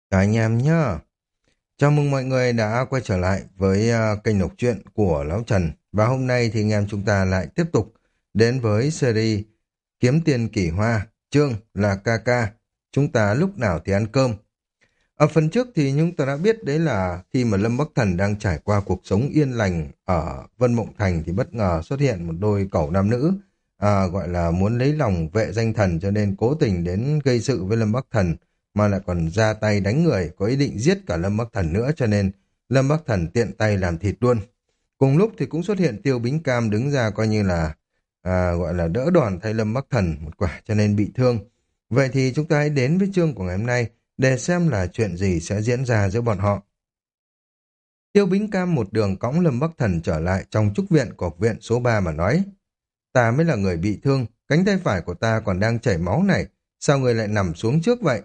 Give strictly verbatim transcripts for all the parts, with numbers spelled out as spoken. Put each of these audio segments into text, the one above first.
Cả anh em nhá. Chào mừng mọi người đã quay trở lại với à, kênh đọc truyện của Lão Trần. Và hôm nay thì anh em chúng ta lại tiếp tục đến với series Kiếm Tiền Kỳ Hoa, chương là ca ca. Chúng ta lúc nào thì ăn cơm. Ở phần trước thì chúng ta đã biết đấy là khi mà Lâm Bắc Thần đang trải qua cuộc sống yên lành ở Vân Mộng Thành thì bất ngờ xuất hiện một đôi cẩu nam nữ, à, gọi là muốn lấy lòng vệ danh thần cho nên cố tình đến gây sự với Lâm Bắc Thần, mà lại còn ra tay đánh người, có ý định giết cả Lâm Bắc Thần nữa, cho nên Lâm Bắc Thần tiện tay làm thịt luôn. Cùng lúc thì cũng xuất hiện Tiêu Bính Cam đứng ra coi như là à, gọi là đỡ đòn thay Lâm Bắc Thần một quả cho nên bị thương. Vậy thì chúng ta hãy đến với chương của ngày hôm nay để xem là chuyện gì sẽ diễn ra giữa bọn họ. Tiêu Bính Cam một đường cõng Lâm Bắc Thần trở lại trong trúc viện của học viện số ba mà nói: Ta mới là người bị thương, cánh tay phải của ta còn đang chảy máu này, sao người lại nằm xuống trước vậy?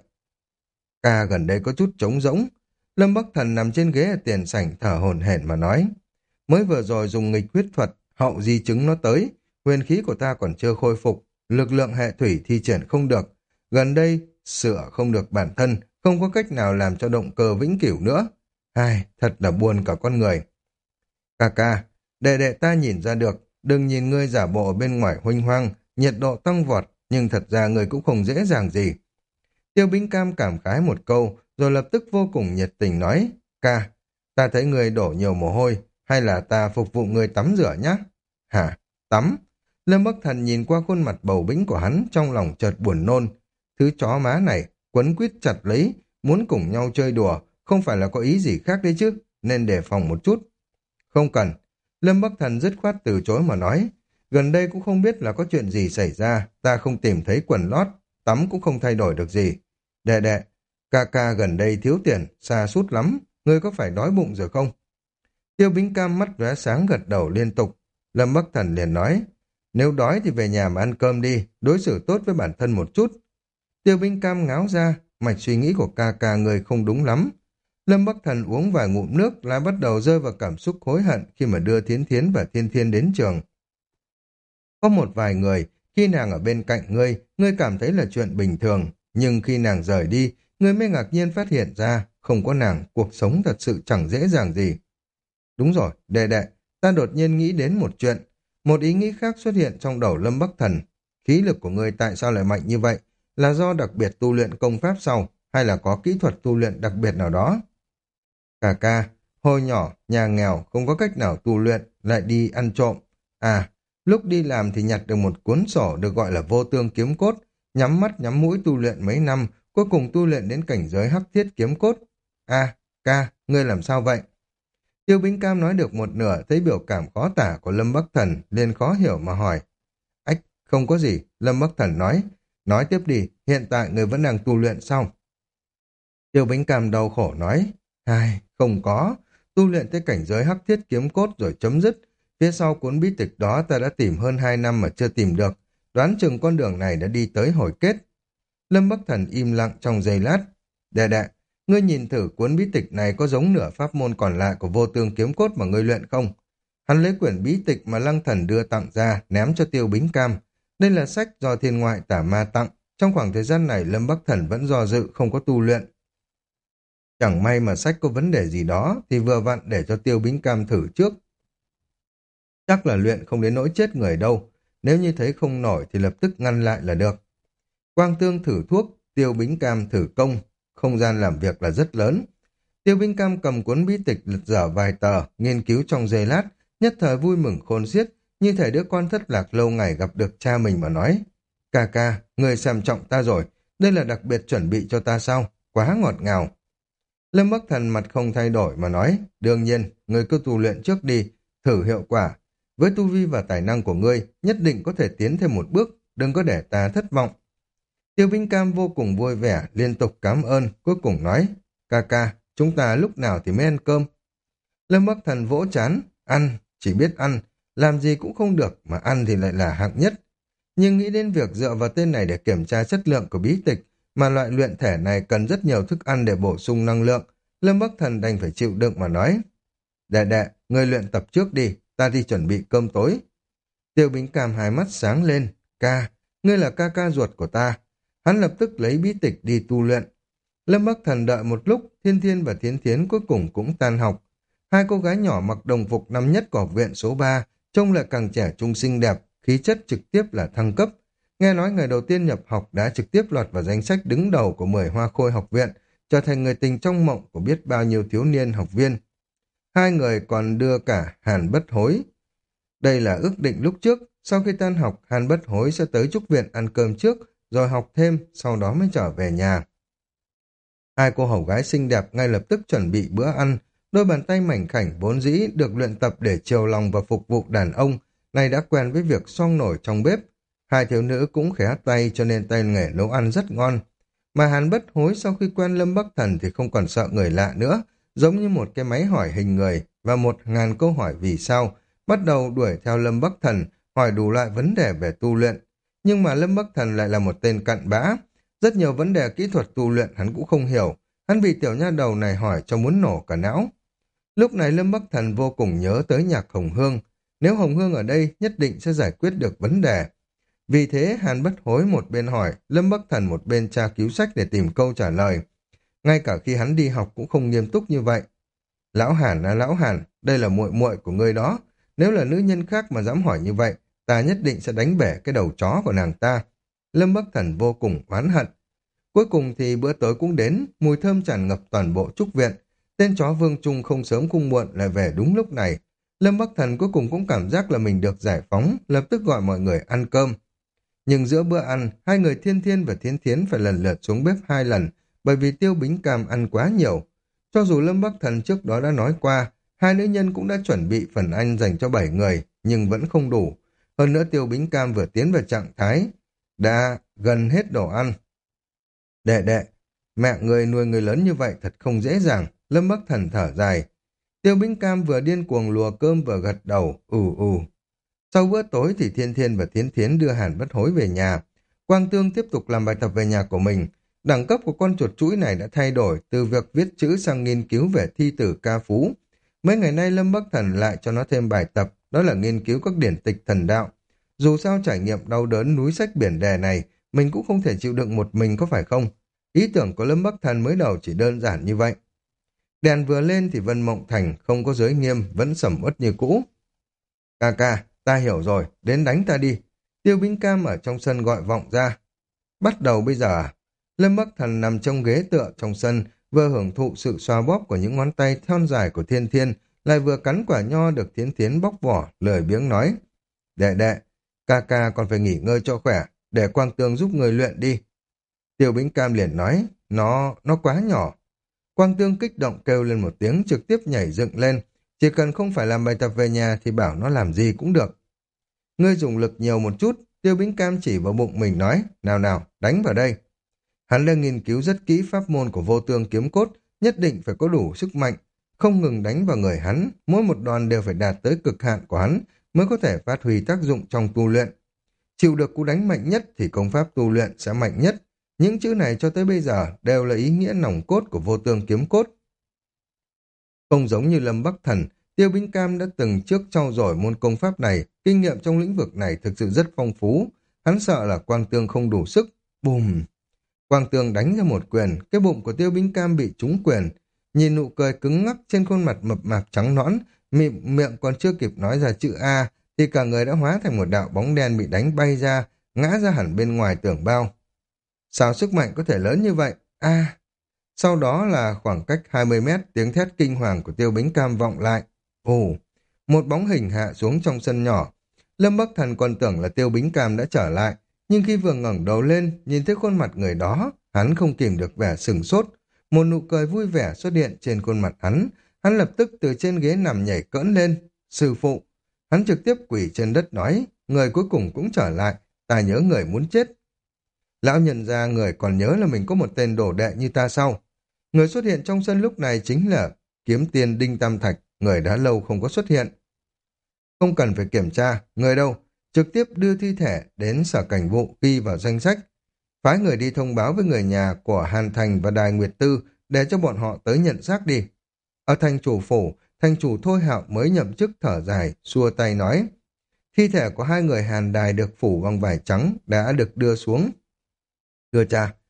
Ca gần đây có chút trống rỗng. Lâm Bắc Thần nằm trên ghế ở tiền sảnh thở hổn hển mà nói: Mới vừa rồi dùng nghịch huyết thuật, hậu di chứng nó tới, huyền khí của ta còn chưa khôi phục, lực lượng hệ thủy thi triển không được. Gần đây, sửa không được bản thân, không có cách nào làm cho động cơ vĩnh cửu nữa. Ai, thật là buồn cả con người. Ca ca, đệ đệ ta nhìn ra được, đừng nhìn ngươi giả bộ ở bên ngoài huênh hoang, nhiệt độ tăng vọt, nhưng thật ra ngươi cũng không dễ dàng gì. Tiêu Bính Cam cảm khái một câu, rồi lập tức vô cùng nhiệt tình nói: Ca, ta thấy người đổ nhiều mồ hôi, hay là ta phục vụ người tắm rửa nhé? Hả? Tắm? Lâm Bắc Thần nhìn qua khuôn mặt bầu bĩnh của hắn, trong lòng chợt buồn nôn. Thứ chó má này, quấn quýt chặt lấy, muốn cùng nhau chơi đùa, không phải là có ý gì khác đấy chứ, nên đề phòng một chút. Không cần. Lâm Bắc Thần dứt khoát từ chối mà nói: Gần đây cũng không biết là có chuyện gì xảy ra, ta không tìm thấy quần lót, tắm cũng không thay đổi được gì. Đệ đệ, ca ca gần đây thiếu tiền, xa sút lắm, ngươi có phải đói bụng rồi không? Tiêu Bính Cam mắt lóe sáng gật đầu liên tục. Lâm Bắc Thần liền nói: Nếu đói thì về nhà mà ăn cơm đi, đối xử tốt với bản thân một chút. Tiêu Bính Cam ngáo ra, mạch suy nghĩ của ca ca người không đúng lắm. Lâm Bắc Thần uống vài ngụm nước lại bắt đầu rơi vào cảm xúc hối hận khi mà đưa Thiến Thiến và Thiên Thiên đến trường. Có một vài người, khi nàng ở bên cạnh ngươi, ngươi cảm thấy là chuyện bình thường, nhưng khi nàng rời đi, ngươi mới ngạc nhiên phát hiện ra, không có nàng, cuộc sống thật sự chẳng dễ dàng gì. Đúng rồi, đệ đệ, ta đột nhiên nghĩ đến một chuyện. Một ý nghĩ khác xuất hiện trong đầu Lâm Bắc Thần. Khí lực của ngươi tại sao lại mạnh như vậy? Là do đặc biệt tu luyện công pháp sau, hay là có kỹ thuật tu luyện đặc biệt nào đó? Cà ca, hồi nhỏ, nhà nghèo, không có cách nào tu luyện, lại đi ăn trộm. À, lúc đi làm thì nhặt được một cuốn sổ được gọi là vô tương kiếm cốt, nhắm mắt nhắm mũi tu luyện mấy năm, cuối cùng tu luyện đến cảnh giới hắc thiết kiếm cốt. À, ca, ngươi làm sao vậy? Tiêu Bính Cam nói được một nửa, thấy biểu cảm khó tả của Lâm Bắc Thần, liền khó hiểu mà hỏi. Ách, không có gì, Lâm Bắc Thần nói. Nói tiếp đi, hiện tại người vẫn đang tu luyện sao? Tiêu Bính Cam đau khổ nói. Ai, không có, tu luyện tới cảnh giới hắc thiết kiếm cốt rồi chấm dứt. Phía sau cuốn bí tịch đó ta đã tìm hơn hai năm mà chưa tìm được, đoán chừng con đường này đã đi tới hồi kết. Lâm Bắc Thần im lặng trong giây lát. Đệ đệ, ngươi nhìn thử cuốn bí tịch này có giống nửa pháp môn còn lại của vô tương kiếm cốt mà ngươi luyện không? Hắn lấy quyển bí tịch mà Lăng Thần đưa tặng ra, ném cho Tiêu Bính Cam. Đây là sách do thiên ngoại tả ma tặng. Trong khoảng thời gian này Lâm Bắc Thần vẫn do dự không có tu luyện. Chẳng may mà sách có vấn đề gì đó thì vừa vặn để cho Tiêu Bính Cam thử trước. Chắc là luyện không đến nỗi chết người đâu. Nếu như thấy không nổi thì lập tức ngăn lại là được. Quang Tương thử thuốc, Tiêu Bính Cam thử công. Không gian làm việc là rất lớn. Tiêu Bính Cam cầm cuốn bí tịch lật dở vài tờ, nghiên cứu trong giây lát, nhất thời vui mừng khôn xiết, như thể đứa con thất lạc lâu ngày gặp được cha mình mà nói. Ca ca, người xem trọng ta rồi, đây là đặc biệt chuẩn bị cho ta sao? Quá ngọt ngào. Lâm Bắc Thần mặt không thay đổi mà nói, đương nhiên, người cứ tu luyện trước đi, thử hiệu quả. Với tu vi và tài năng của ngươi, nhất định có thể tiến thêm một bước, đừng có để ta thất vọng. Tiêu Vinh Cam vô cùng vui vẻ, liên tục cảm ơn, cuối cùng nói, ca ca, chúng ta lúc nào thì mới ăn cơm? Lâm Bắc Thần vỗ chán, ăn, chỉ biết ăn, làm gì cũng không được, mà ăn thì lại là hạng nhất. Nhưng nghĩ đến việc dựa vào tên này để kiểm tra chất lượng của bí tịch, mà loại luyện thể này cần rất nhiều thức ăn để bổ sung năng lượng, Lâm Bắc Thần đành phải chịu đựng mà nói, đệ đệ, ngươi luyện tập trước đi, ta đi chuẩn bị cơm tối. Tiêu Bính Cam hai mắt sáng lên, ca, ngươi là ca ca ruột của ta. Hắn lập tức lấy bí tịch đi tu luyện. Lâm Bắc Thần đợi một lúc, Thiên Thiên và Thiến Thiến cuối cùng cũng tan học. Hai cô gái nhỏ mặc đồng phục năm nhất của học viện số ba, trông lại càng trẻ trung xinh đẹp, khí chất trực tiếp là thăng cấp. Nghe nói ngày đầu tiên nhập học đã trực tiếp lọt vào danh sách đứng đầu của mười hoa khôi học viện, trở thành người tình trong mộng của biết bao nhiêu thiếu niên học viên. Hai người còn đưa cả Hàn Bất Hối. Đây là ước định lúc trước, sau khi tan học, Hàn Bất Hối sẽ tới trúc viện ăn cơm trước, rồi học thêm, sau đó mới trở về nhà. Hai cô hầu gái xinh đẹp ngay lập tức chuẩn bị bữa ăn, đôi bàn tay mảnh khảnh vốn dĩ được luyện tập để chiều lòng và phục vụ đàn ông, này đã quen với việc xoong nổi trong bếp. Hai thiếu nữ cũng khé tay cho nên tay nghề nấu ăn rất ngon. Mà Hàn Bất Hối sau khi quen Lâm Bắc Thần thì không còn sợ người lạ nữa, giống như một cái máy hỏi hình người và một ngàn câu hỏi vì sao, bắt đầu đuổi theo Lâm Bắc Thần, hỏi đủ loại vấn đề về tu luyện. Nhưng mà Lâm Bắc Thần lại là một tên cặn bã, rất nhiều vấn đề kỹ thuật tu luyện hắn cũng không hiểu, hắn bị tiểu nha đầu này hỏi cho muốn nổ cả não. Lúc này Lâm Bắc Thần vô cùng nhớ tới nhạc Hồng Hương, nếu Hồng Hương ở đây nhất định sẽ giải quyết được vấn đề. Vì thế Hàn Bất Hối một bên hỏi, Lâm Bắc Thần một bên tra cứu sách để tìm câu trả lời. Ngay cả khi hắn đi học cũng không nghiêm túc như vậy. Lão Hàn là lão Hàn, đây là muội muội của ngươi đó. Nếu là nữ nhân khác mà dám hỏi như vậy, ta nhất định sẽ đánh bể cái đầu chó của nàng ta. Lâm Bắc Thần vô cùng oán hận. Cuối cùng thì bữa tối cũng đến, mùi thơm tràn ngập toàn bộ trúc viện. Tên chó Vương Trung không sớm không muộn lại về đúng lúc này. Lâm Bắc Thần cuối cùng cũng cảm giác là mình được giải phóng, lập tức gọi mọi người ăn cơm. Nhưng giữa bữa ăn, hai người Thiên Thiên và Thiến Thiến phải lần lượt xuống bếp hai lần, bởi vì Tiêu Bính Cam ăn quá nhiều. Cho dù Lâm Bắc Thần trước đó đã nói qua, hai nữ nhân cũng đã chuẩn bị phần ăn dành cho bảy người, nhưng vẫn không đủ. Hơn nữa Tiêu Bính Cam vừa tiến vào trạng thái, đã gần hết đồ ăn. Đệ đệ, mẹ người nuôi người lớn như vậy thật không dễ dàng, Lâm Bắc Thần thở dài. Tiêu Bính Cam vừa điên cuồng lùa cơm vừa gật đầu, ù ù. Sau bữa tối thì Thiên Thiên và Thiến Thiến đưa Hàn Bất Hối về nhà. Quang Tương tiếp tục làm bài tập về nhà của mình. Đẳng cấp của con chuột chuỗi này đã thay đổi từ việc viết chữ sang nghiên cứu về thi tử ca phú. Mấy ngày nay Lâm Bắc Thần lại cho nó thêm bài tập, đó là nghiên cứu các điển tịch thần đạo. Dù sao trải nghiệm đau đớn núi sách biển đè này, mình cũng không thể chịu đựng một mình có phải không? Ý tưởng của Lâm Bắc Thần mới đầu chỉ đơn giản như vậy. Đèn vừa lên thì Vân Mộng Thành không có giới nghiêm, vẫn sầm uất như cũ. Ca ca, ta hiểu rồi, đến đánh ta đi. Tiêu Bính Cam ở trong sân gọi vọng ra. Bắt đầu bây giờ à? Lâm Bắc Thần nằm trong ghế tựa trong sân, vừa hưởng thụ sự xoa bóp của những ngón tay thon dài của Thiên Thiên, lại vừa cắn quả nho được Thiến Thiến bóc vỏ, lười biếng nói. Đệ đệ, ca ca còn phải nghỉ ngơi cho khỏe, để Quang Tương giúp người luyện đi. Tiêu Bính Cam liền nói, nó, nó quá nhỏ. Quang Tương kích động kêu lên một tiếng, trực tiếp nhảy dựng lên. Chỉ cần không phải làm bài tập về nhà thì bảo nó làm gì cũng được. Ngươi dùng lực nhiều một chút, Tiêu Bính Cam chỉ vào bụng mình nói, nào nào, đánh vào đây. Hắn đang nghiên cứu rất kỹ pháp môn của vô tương kiếm cốt, nhất định phải có đủ sức mạnh, không ngừng đánh vào người hắn, mỗi một đòn đều phải đạt tới cực hạn của hắn mới có thể phát huy tác dụng trong tu luyện. Chịu được cú đánh mạnh nhất thì công pháp tu luyện sẽ mạnh nhất. Những chữ này cho tới bây giờ đều là ý nghĩa nòng cốt của vô tương kiếm cốt. Không giống như Lâm Bắc Thần, Tiêu Bính Cam đã từng trước trau dồi môn công pháp này, kinh nghiệm trong lĩnh vực này thực sự rất phong phú. Hắn sợ là Quang Tương không đủ sức. Bùm! Quang Tương đánh ra một quyền, cái bụng của Tiêu Bính Cam bị trúng quyền. Nhìn nụ cười cứng ngắc trên khuôn mặt mập mạp trắng nõn, miệng, miệng còn chưa kịp nói ra chữ A, thì cả người đã hóa thành một đạo bóng đen bị đánh bay ra, ngã ra hẳn bên ngoài tường bao. Sao sức mạnh có thể lớn như vậy? A! Sau đó là khoảng cách hai mươi mét, tiếng thét kinh hoàng của Tiêu Bính Cam vọng lại. Ồ! Một bóng hình hạ xuống trong sân nhỏ. Lâm Bắc Thần còn tưởng là Tiêu Bính Cam đã trở lại, nhưng khi vừa ngẩng đầu lên, nhìn thấy khuôn mặt người đó, hắn không kìm được vẻ sừng sốt. Một nụ cười vui vẻ xuất hiện trên khuôn mặt hắn, hắn lập tức từ trên ghế nằm nhảy cỡn lên. Sư phụ! Hắn trực tiếp quỳ trên đất nói, người cuối cùng cũng trở lại, ta nhớ người muốn chết. Lão nhận ra người còn nhớ là mình có một tên đồ đệ như ta sau. Người xuất hiện trong sân lúc này chính là kiếm tiên Đinh Tam Thạch, người đã lâu không có xuất hiện. Không cần phải kiểm tra, người đâu, trực tiếp đưa thi thể đến sở cảnh vụ ghi vào danh sách. Phái người đi thông báo với người nhà của Hàn Thành và Đài Nguyệt Tư để cho bọn họ tới nhận xác đi. Ở thành chủ phủ, thành chủ Thôi Hạo mới nhậm chức thở dài, xua tay nói. Thi thể của hai người Hàn Đài được phủ bằng vải trắng đã được đưa xuống. Thưa cha,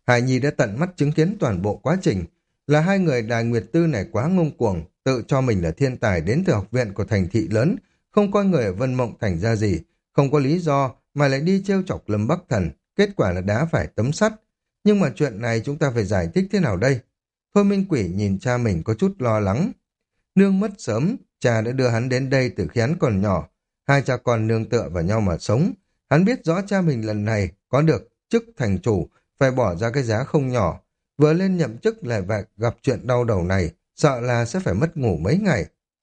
Hải Nhi đã tận mắt chứng kiến toàn bộ quá trình, là hai người Đài Nguyệt Tư này quá ngông cuồng, tự cho mình là thiên tài đến từ học viện của thành thị lớn, không coi người ở Vân Mộng Thành ra gì, không có lý do mà lại đi trêu chọc Lâm Bắc Thần, kết quả là đá phải tấm sắt. Nhưng mà chuyện này chúng ta phải giải thích thế nào đây? Thôi Minh Quỷ nhìn cha mình có chút lo lắng. Nương mất sớm, cha đã đưa hắn đến đây từ khi hắn còn nhỏ. Hai cha con nương tựa vào nhau mà sống. Hắn biết rõ cha mình lần này có được chức thành chủ, phải bỏ ra cái giá không nhỏ. Vừa lên nhậm chức lại phải gặp chuyện đau đầu này, sợ là sẽ phải mất ngủ mấy ngày.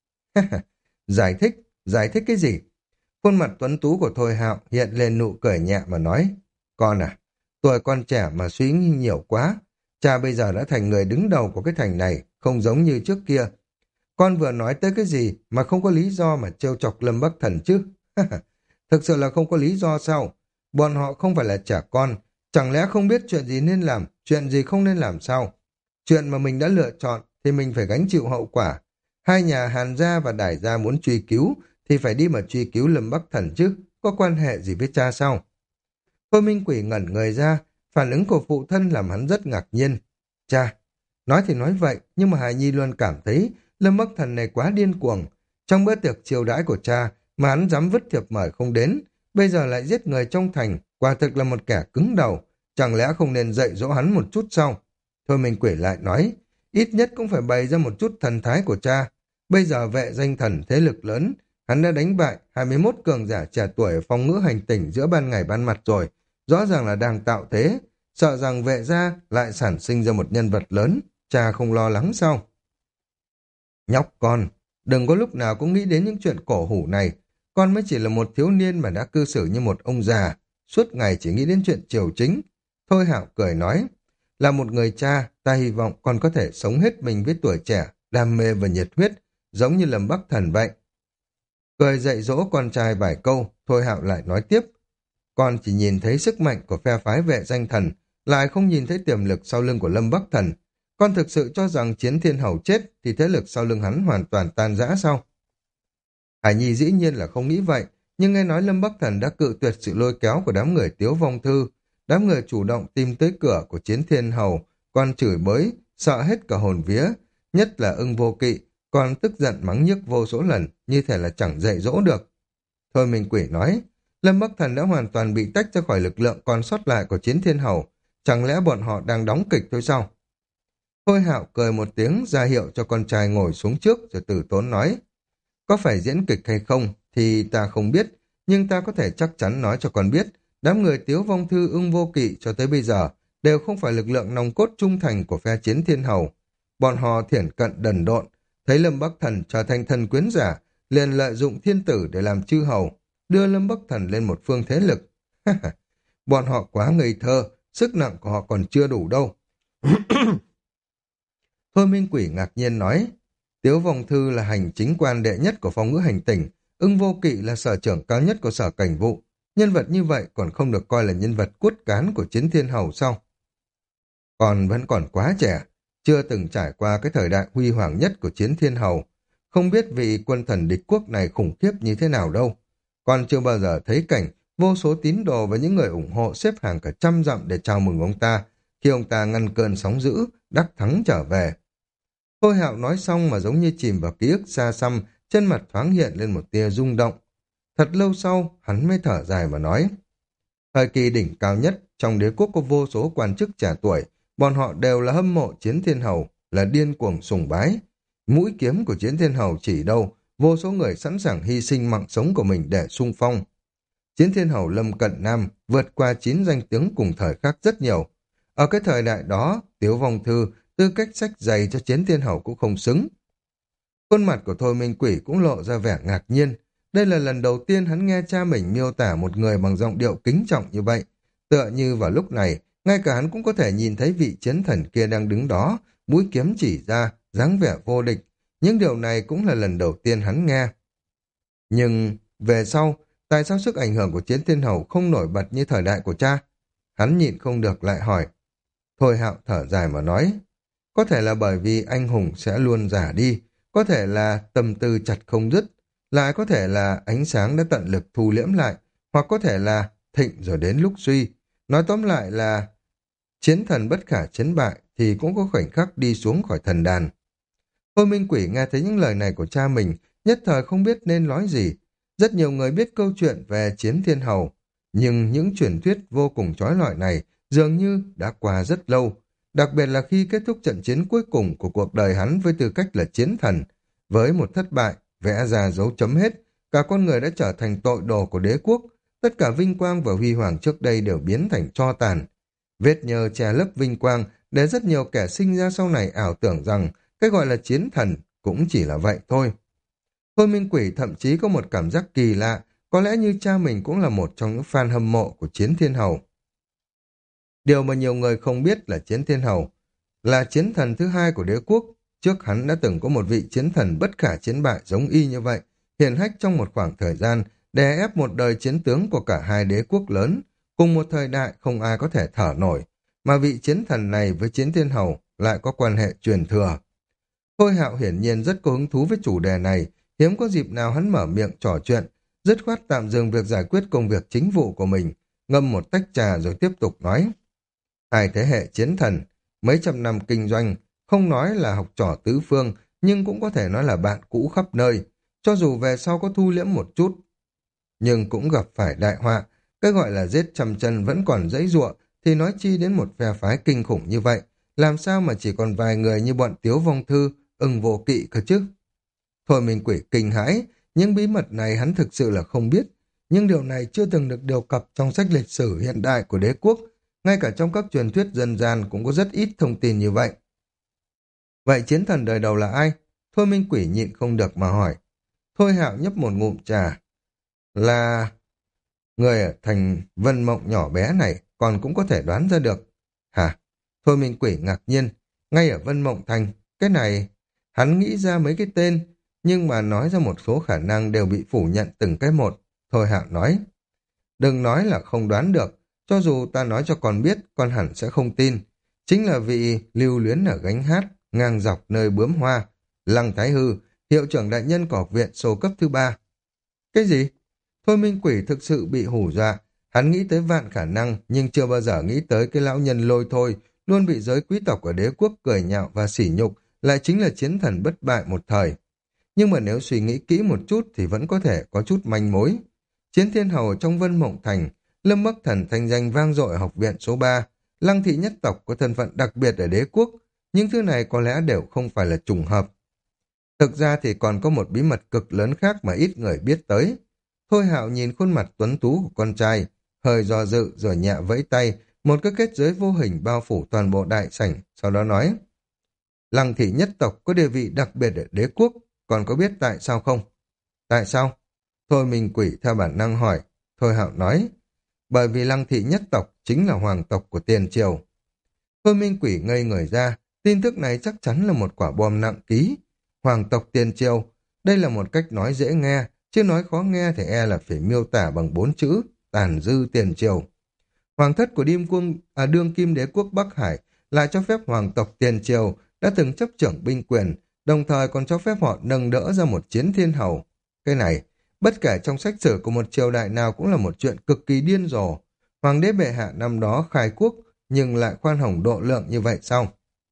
Giải thích, giải thích cái gì? Khuôn mặt tuấn tú của Thôi Hạo hiện lên nụ cười nhẹ mà nói. Con à, tuổi con trẻ mà suy nghĩ nhiều quá. Cha bây giờ đã thành người đứng đầu của cái thành này, không giống như trước kia. Con vừa nói tới cái gì mà không có lý do mà trêu chọc Lâm Bắc Thần chứ? Thực sự là không có lý do sao? Bọn họ không phải là trẻ con, chẳng lẽ không biết chuyện gì nên làm, chuyện gì không nên làm sao? Chuyện mà mình đã lựa chọn thì mình phải gánh chịu hậu quả. Hai nhà Hàn gia và Đài gia muốn truy cứu thì phải đi mà truy cứu Lâm Bắc Thần chứ, có quan hệ gì với cha sao? Thôi Minh Quỷ ngẩn người ra, phản ứng của phụ thân làm hắn rất ngạc nhiên. Cha, nói thì nói vậy, nhưng mà Hải Nhi luôn cảm thấy Lâm Bắc Thần này quá điên cuồng. Trong bữa tiệc chiêu đãi của cha mà hắn dám vứt thiệp mời không đến, bây giờ lại giết người trong thành, quả thực là một kẻ cứng đầu. Chẳng lẽ không nên dạy dỗ hắn một chút sao? Thôi Minh Quỷ lại nói, ít nhất cũng phải bày ra một chút thần thái của cha. Bây giờ vệ danh thần thế lực lớn, hắn đã đánh bại hai mươi mốt cường giả trẻ tuổi ở phong ngữ hành tỉnh giữa ban ngày ban mặt rồi. Rõ ràng là đang tạo thế, sợ rằng vệ gia lại sản sinh ra một nhân vật lớn, cha không lo lắng sao? Nhóc con, đừng có lúc nào cũng nghĩ đến những chuyện cổ hủ này. Con mới chỉ là một thiếu niên mà đã cư xử như một ông già, suốt ngày chỉ nghĩ đến chuyện triều chính. Thôi Hạo cười nói, là một người cha, ta hy vọng con có thể sống hết mình với tuổi trẻ, đam mê và nhiệt huyết, giống như Lâm Bắc Thần vậy. Cười dạy dỗ con trai vài câu, Thôi Hạo lại nói tiếp, con chỉ nhìn thấy sức mạnh của phe phái vệ danh thần, lại không nhìn thấy tiềm lực sau lưng của Lâm Bắc Thần. Con thực sự cho rằng Chiến Thiên Hầu chết thì thế lực sau lưng hắn hoàn toàn tan rã sao? Hải Nhi dĩ nhiên là không nghĩ vậy, nhưng nghe nói Lâm Bắc Thần đã cự tuyệt sự lôi kéo của đám người Tiếu Vong Thư. Đám người chủ động tìm tới cửa của Chiến Thiên Hầu, còn chửi bới, sợ hết cả hồn vía, nhất là Ưng Vô Kỵ, còn tức giận mắng nhức vô số lần, như thể là chẳng dạy dỗ được. Thôi Minh Quỷ nói, Lâm Bắc Thần đã hoàn toàn bị tách ra khỏi lực lượng còn sót lại của Chiến Thiên Hầu, chẳng lẽ bọn họ đang đóng kịch thôi sao? Thôi Hạo cười một tiếng ra hiệu cho con trai ngồi xuống trước rồi từ tốn nói, có phải diễn kịch hay không thì ta không biết, nhưng ta có thể chắc chắn nói cho con biết, đám người Tiếu Vong Thư Ưng Vô Kỵ cho tới bây giờ đều không phải lực lượng nòng cốt trung thành của phe Chiến Thiên Hầu. Bọn họ thiển cận đần độn, thấy Lâm Bắc Thần trở thành thần quyến giả, liền lợi dụng thiên tử để làm chư hầu, đưa Lâm Bắc Thần lên một phương thế lực. Bọn họ quá ngây thơ, sức nặng của họ còn chưa đủ đâu. Thôi Minh Quỷ ngạc nhiên nói, Tiếu Vong Thư là hành chính quan đệ nhất của phong ngữ hành tỉnh, Ưng Vô Kỵ là sở trưởng cao nhất của sở cảnh vụ. Nhân vật như vậy còn không được coi là nhân vật cốt cán của Chiến Thiên Hầu sao? Còn vẫn còn quá trẻ, chưa từng trải qua cái thời đại huy hoàng nhất của Chiến Thiên Hầu. Không biết vị quân thần địch quốc này khủng khiếp như thế nào đâu. Còn chưa bao giờ thấy cảnh vô số tín đồ và những người ủng hộ xếp hàng cả trăm dặm để chào mừng ông ta, khi ông ta ngăn cơn sóng dữ, đắc thắng trở về. Thôi Hạo nói xong mà giống như chìm vào ký ức xa xăm, trên mặt thoáng hiện lên một tia rung động. Thật lâu sau, hắn mới thở dài mà nói. Thời kỳ đỉnh cao nhất, trong đế quốc có vô số quan chức trẻ tuổi, bọn họ đều là hâm mộ Chiến Thiên Hầu, là điên cuồng sùng bái. Mũi kiếm của Chiến Thiên Hầu chỉ đâu, vô số người sẵn sàng hy sinh mạng sống của mình để sung phong. Chiến Thiên Hầu Lâm Cận Nam vượt qua chín danh tướng cùng thời khác rất nhiều. Ở cái thời đại đó, Tiếu Vong Thư tư cách sách dày cho Chiến Thiên Hầu cũng không xứng. Khuôn mặt của Thôi Minh Quỷ cũng lộ ra vẻ ngạc nhiên. Đây là lần đầu tiên hắn nghe cha mình miêu tả một người bằng giọng điệu kính trọng như vậy. Tựa như vào lúc này, ngay cả hắn cũng có thể nhìn thấy vị chiến thần kia đang đứng đó, mũi kiếm chỉ ra, dáng vẻ vô địch. Những điều này cũng là lần đầu tiên hắn nghe. Nhưng về sau, tại sao sức ảnh hưởng của Chiến Thiên Hầu không nổi bật như thời đại của cha? Hắn nhịn không được lại hỏi. Thôi Hạo thở dài mà nói, có thể là bởi vì anh hùng sẽ luôn giả đi, có thể là tâm tư chặt không dứt, lại có thể là ánh sáng đã tận lực thu liễm lại, hoặc có thể là thịnh rồi đến lúc suy. Nói tóm lại là chiến thần bất khả chiến bại thì cũng có khoảnh khắc đi xuống khỏi thần đàn. Thôi Minh Quỷ nghe thấy những lời này của cha mình, nhất thời không biết nên nói gì. Rất nhiều người biết câu chuyện về Chiến Thiên Hầu, nhưng những truyền thuyết vô cùng chói lọi này dường như đã qua rất lâu, đặc biệt là khi kết thúc trận chiến cuối cùng của cuộc đời hắn với tư cách là chiến thần. Với một thất bại, vẽ ra dấu chấm hết, cả con người đã trở thành tội đồ của đế quốc, tất cả vinh quang và huy hoàng trước đây đều biến thành tro tàn. Vết nhơ che lấp vinh quang để rất nhiều kẻ sinh ra sau này ảo tưởng rằng cái gọi là chiến thần cũng chỉ là vậy thôi. Thôi Minh Quỷ thậm chí có một cảm giác kỳ lạ, có lẽ như cha mình cũng là một trong những fan hâm mộ của Chiến Thiên Hầu. Điều mà nhiều người không biết là Chiến Thiên Hầu là chiến thần thứ hai của đế quốc. Trước hắn đã từng có một vị chiến thần bất khả chiến bại giống y như vậy, hiển hách trong một khoảng thời gian, đè ép một đời chiến tướng của cả hai đế quốc lớn. Cùng một thời đại không ai có thể thở nổi, mà vị chiến thần này với Chiến Thiên Hầu lại có quan hệ truyền thừa. Thôi Hạo hiển nhiên rất có hứng thú với chủ đề này, hiếm có dịp nào hắn mở miệng trò chuyện, dứt khoát tạm dừng việc giải quyết công việc chính vụ của mình, ngâm một tách trà rồi tiếp tục nói. Hai thế hệ chiến thần, mấy trăm năm kinh doanh, không nói là học trò tứ phương, nhưng cũng có thể nói là bạn cũ khắp nơi, cho dù về sau có thu liễm một chút. Nhưng cũng gặp phải đại họa, cái gọi là giết trăm chân vẫn còn dãy giụa, thì nói chi đến một phe phái kinh khủng như vậy, làm sao mà chỉ còn vài người như bọn Tiếu Vong Thư, Ưng Vô Kỵ cơ chứ? Thôi Minh Quỷ kinh hãi, những bí mật này hắn thực sự là không biết, nhưng điều này chưa từng được đề cập trong sách lịch sử hiện đại của đế quốc, ngay cả trong các truyền thuyết dân gian cũng có rất ít thông tin như vậy. Vậy chiến thần đời đầu là ai? Thôi Minh Quỷ nhịn không được mà hỏi. Thôi Hạo nhấp một ngụm trà. Là người ở thành Vân Mộng nhỏ bé này, còn cũng có thể đoán ra được. Hả? Thôi Minh Quỷ ngạc nhiên. Ngay ở Vân Mộng Thành, cái này, hắn nghĩ ra mấy cái tên, nhưng mà nói ra một số khả năng đều bị phủ nhận từng cái một. Thôi Hạo nói. Đừng nói là không đoán được. Cho dù ta nói cho con biết, con hẳn sẽ không tin. Chính là vị lưu luyến ở gánh hát, ngang dọc nơi bướm hoa, Lăng Thái Hư, hiệu trưởng đại nhân của học viện số cấp thứ ba. Cái gì? Thôi Minh Quỷ thực sự bị hù dọa. Hắn nghĩ tới vạn khả năng, nhưng chưa bao giờ nghĩ tới cái lão nhân lôi thôi, luôn bị giới quý tộc ở đế quốc cười nhạo và sỉ nhục, lại chính là chiến thần bất bại một thời. Nhưng mà nếu suy nghĩ kỹ một chút thì vẫn có thể có chút manh mối. Chiến Thiên Hầu trong Vân Mộng Thành, Lâm Bắc Thần thanh danh vang dội ở học viện số ba, Lăng thị nhất tộc có thân phận đặc biệt ở đế quốc, những thứ này có lẽ đều không phải là trùng hợp. Thực ra thì còn có một bí mật cực lớn khác mà ít người biết tới. Thôi Hạo nhìn khuôn mặt tuấn tú của con trai, hơi do dự rồi nhẹ vẫy tay, một cái kết giới vô hình bao phủ toàn bộ đại sảnh, sau đó nói. Lăng thị nhất tộc có địa vị đặc biệt ở đế quốc, còn có biết tại sao không? Tại sao? Thôi Minh Quỷ theo bản năng hỏi. Thôi Hạo nói. Bởi vì Lăng thị nhất tộc chính là hoàng tộc của Tiền Triều. Thôi Minh Quỷ ngây người ra, tin tức này chắc chắn là một quả bom nặng ký. Hoàng tộc Tiền Triều, đây là một cách nói dễ nghe, chứ nói khó nghe thì e là phải miêu tả bằng bốn chữ, tàn dư Tiền Triều. Hoàng thất của Điêm Quân, à, đương kim đế quốc Bắc Hải lại cho phép hoàng tộc Tiền Triều đã từng chấp trưởng binh quyền, đồng thời còn cho phép họ nâng đỡ ra một chiến thiên hầu. Cái này, bất kể trong sách sử của một triều đại nào cũng là một chuyện cực kỳ điên rồ. Hoàng đế bệ hạ năm đó khai quốc, nhưng lại khoan hồng độ lượng như vậy sao?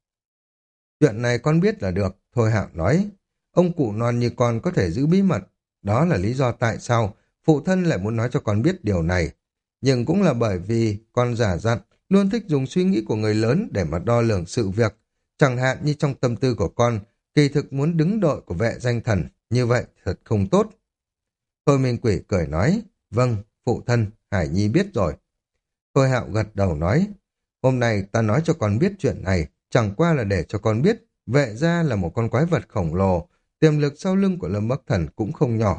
Chuyện này con biết là được, Thôi Hạo nói. Ông cụ non như con có thể giữ bí mật. Đó là lý do tại sao phụ thân lại muốn nói cho con biết điều này. Nhưng cũng là bởi vì con giả dặn, luôn thích dùng suy nghĩ của người lớn để mà đo lường sự việc. Chẳng hạn như trong tâm tư của con, kỳ thực muốn đứng đội của vệ danh thần, như vậy thật không tốt. Thôi Minh Quỷ cười nói, vâng, phụ thân, Hải Nhi biết rồi. Thôi Hạo gật đầu nói, hôm nay ta nói cho con biết chuyện này, chẳng qua là để cho con biết, vệ gia là một con quái vật khổng lồ, tiềm lực sau lưng của Lâm Bắc Thần cũng không nhỏ.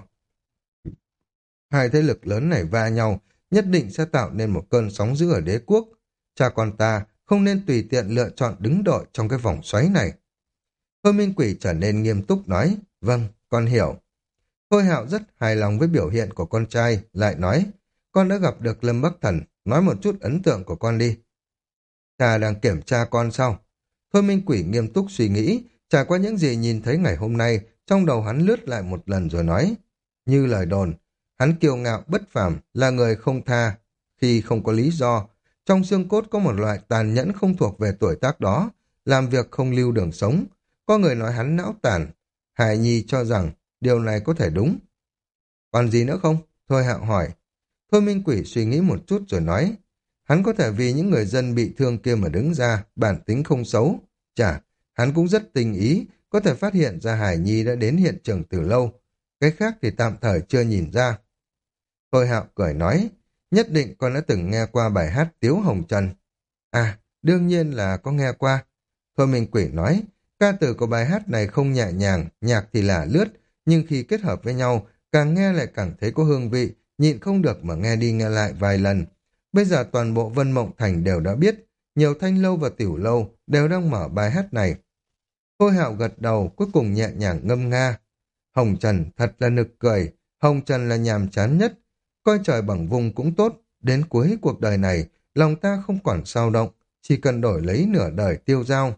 Hai thế lực lớn này va nhau, nhất định sẽ tạo nên một cơn sóng dữ ở đế quốc. Cha con ta không nên tùy tiện lựa chọn đứng đội trong cái vòng xoáy này. Thôi Minh Quỷ trở nên nghiêm túc nói, vâng, con hiểu. Thôi Hạo rất hài lòng với biểu hiện của con trai, lại nói, con đã gặp được Lâm Bắc Thần, nói một chút ấn tượng của con đi. Cha đang kiểm tra con sao? Thôi Minh Quỷ nghiêm túc suy nghĩ, trải qua những gì nhìn thấy ngày hôm nay, trong đầu hắn lướt lại một lần rồi nói, như lời đồn, hắn kiêu ngạo bất phàm, là người không tha, khi không có lý do, Trong xương cốt có một loại tàn nhẫn không thuộc về tuổi tác đó, làm việc không lưu đường sống. Có người nói hắn não tàn. Hải Nhi cho rằng điều này có thể đúng. Còn gì nữa không? Thôi Hạo hỏi. Thôi Minh Quỷ suy nghĩ một chút rồi nói. Hắn có thể vì những người dân bị thương kia mà đứng ra, bản tính không xấu. Chả, hắn cũng rất tình ý, có thể phát hiện ra Hải Nhi đã đến hiện trường từ lâu. Cái khác thì tạm thời chưa nhìn ra. Thôi Hạo cười nói, nhất định con đã từng nghe qua bài hát Tiếu Hồng Trần. À, đương nhiên là có nghe qua. Thôi Minh Quỷ nói, ca từ của bài hát này không nhẹ nhàng, nhạc thì là lướt, nhưng khi kết hợp với nhau, càng nghe lại càng thấy có hương vị, nhịn không được mà nghe đi nghe lại vài lần. Bây giờ toàn bộ Vân Mộng Thành đều đã biết, nhiều thanh lâu và tiểu lâu đều đang mở bài hát này. Thôi Hạo gật đầu, cuối cùng nhẹ nhàng ngâm nga. Hồng Trần thật là nực cười, Hồng Trần là nhàm chán nhất, coi trời bằng vùng cũng tốt, đến cuối cuộc đời này, lòng ta không còn sao động, chỉ cần đổi lấy nửa đời tiêu dao.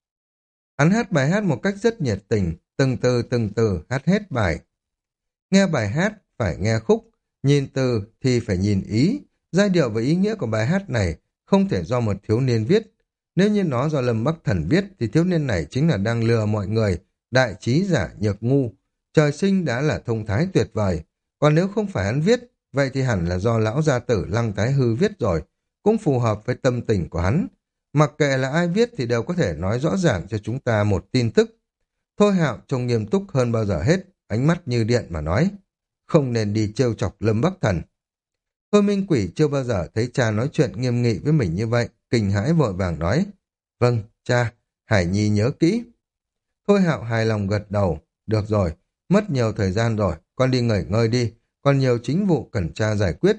Hắn hát bài hát một cách rất nhiệt tình, từng từ từng từ hát hết bài. Nghe bài hát phải nghe khúc, nhìn từ thì phải nhìn ý, giai điệu và ý nghĩa của bài hát này không thể do một thiếu niên viết. Nếu như nó do Lâm Bắc Thần viết thì thiếu niên này chính là đang lừa mọi người, đại trí giả nhược ngu. Trời sinh đã là thông thái tuyệt vời, còn nếu không phải hắn viết, vậy thì hẳn là do lão gia tử Lăng Thái Hư viết rồi, cũng phù hợp với tâm tình của hắn. Mặc kệ là ai viết thì đều có thể nói rõ ràng cho chúng ta một tin tức. Thôi Hạo trông nghiêm túc hơn bao giờ hết, ánh mắt như điện mà nói, không nên đi trêu chọc Lâm Bắc Thần. Thôi Minh Quỷ chưa bao giờ thấy cha nói chuyện nghiêm nghị với mình như vậy, kinh hãi vội vàng nói, vâng, cha, Hải Nhi nhớ kỹ. Thôi Hạo hài lòng gật đầu, được rồi, mất nhiều thời gian rồi, con đi nghỉ ngơi đi, còn nhiều chính vụ cần cha giải quyết.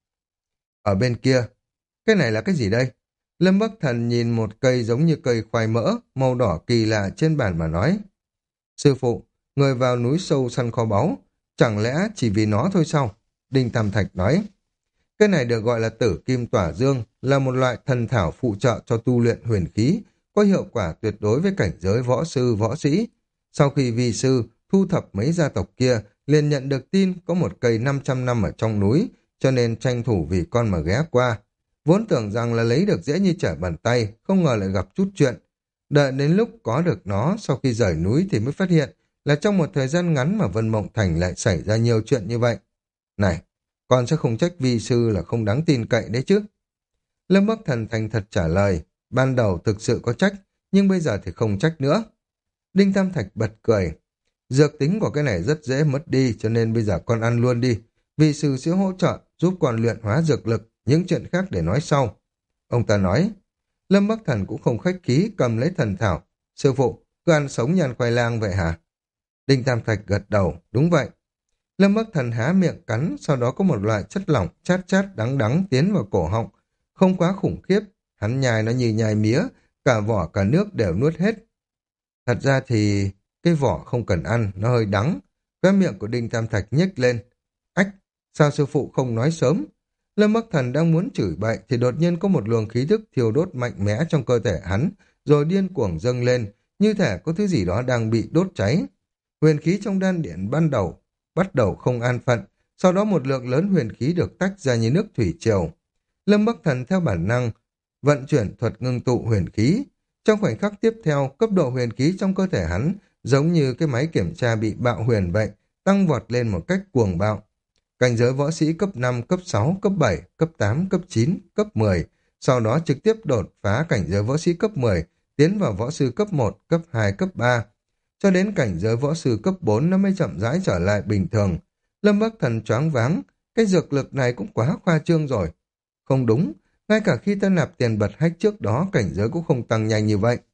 Ở bên kia, cái này là cái gì đây? Lâm Bắc Thần nhìn một cây giống như cây khoai mỡ, màu đỏ kỳ lạ trên bàn mà nói. Sư phụ, người vào núi sâu săn kho báu, chẳng lẽ chỉ vì nó thôi sao? Đinh Tam Thạch nói. Cái này được gọi là tử kim tỏa dương, là một loại thần thảo phụ trợ cho tu luyện huyền khí, có hiệu quả tuyệt đối với cảnh giới võ sư, võ sĩ. Sau khi vi sư thu thập mấy gia tộc kia, liền nhận được tin có một cây năm trăm năm ở trong núi, cho nên tranh thủ vì con mà ghé qua. Vốn tưởng rằng là lấy được dễ như trở bàn tay, không ngờ lại gặp chút chuyện. Đợi đến lúc có được nó sau khi rời núi thì mới phát hiện là trong một thời gian ngắn mà Vân Mộng Thành lại xảy ra nhiều chuyện như vậy. Này, con sẽ không trách vi sư là không đáng tin cậy đấy chứ. Lâm Bắc Thần thành thật trả lời, ban đầu thực sự có trách, nhưng bây giờ thì không trách nữa. Đinh Tam Thạch bật cười, dược tính của cái này rất dễ mất đi, cho nên bây giờ con ăn luôn đi. Vi sư sẽ hỗ trợ giúp con luyện hóa dược lực, những chuyện khác để nói sau. Ông ta nói, Lâm Bắc Thần cũng không khách khí cầm lấy thần thảo. Sư phụ, cứ ăn sống như ăn khoai lang vậy hả? Đinh Tam Thạch gật đầu, đúng vậy. Lâm Bắc Thần há miệng cắn, sau đó có một loại chất lỏng chát chát đắng đắng tiến vào cổ họng. Không quá khủng khiếp, hắn nhai nó như nhai mía, cả vỏ cả nước đều nuốt hết. Thật ra thì cái vỏ không cần ăn, nó hơi đắng. Cái miệng của Đinh Tam Thạch nhếch lên. Ách, sao sư phụ không nói sớm? Lâm Bắc Thần đang muốn chửi bậy thì đột nhiên có một luồng khí thức thiêu đốt mạnh mẽ trong cơ thể hắn, rồi điên cuồng dâng lên, như thể có thứ gì đó đang bị đốt cháy. Huyền khí trong đan điện ban đầu bắt đầu không an phận, sau đó một lượng lớn huyền khí được tách ra như nước thủy triều. Lâm Bắc Thần theo bản năng vận chuyển thuật ngưng tụ huyền khí. Trong khoảnh khắc tiếp theo, cấp độ huyền khí trong cơ thể hắn giống như cái máy kiểm tra bị bạo huyền vậy, tăng vọt lên một cách cuồng bạo. Cảnh giới võ sĩ cấp năm, cấp sáu, cấp bảy, cấp tám, cấp chín, cấp mười, sau đó trực tiếp đột phá cảnh giới võ sĩ cấp mười, tiến vào võ sư cấp một, cấp hai, cấp ba. Cho đến cảnh giới võ sư cấp bốn nó mới chậm rãi trở lại bình thường. Lâm Bắc Thần choáng váng, cái dược lực này cũng quá khoa trương rồi. Không đúng, ngay cả khi ta nạp tiền bật hách trước đó cảnh giới cũng không tăng nhanh như vậy.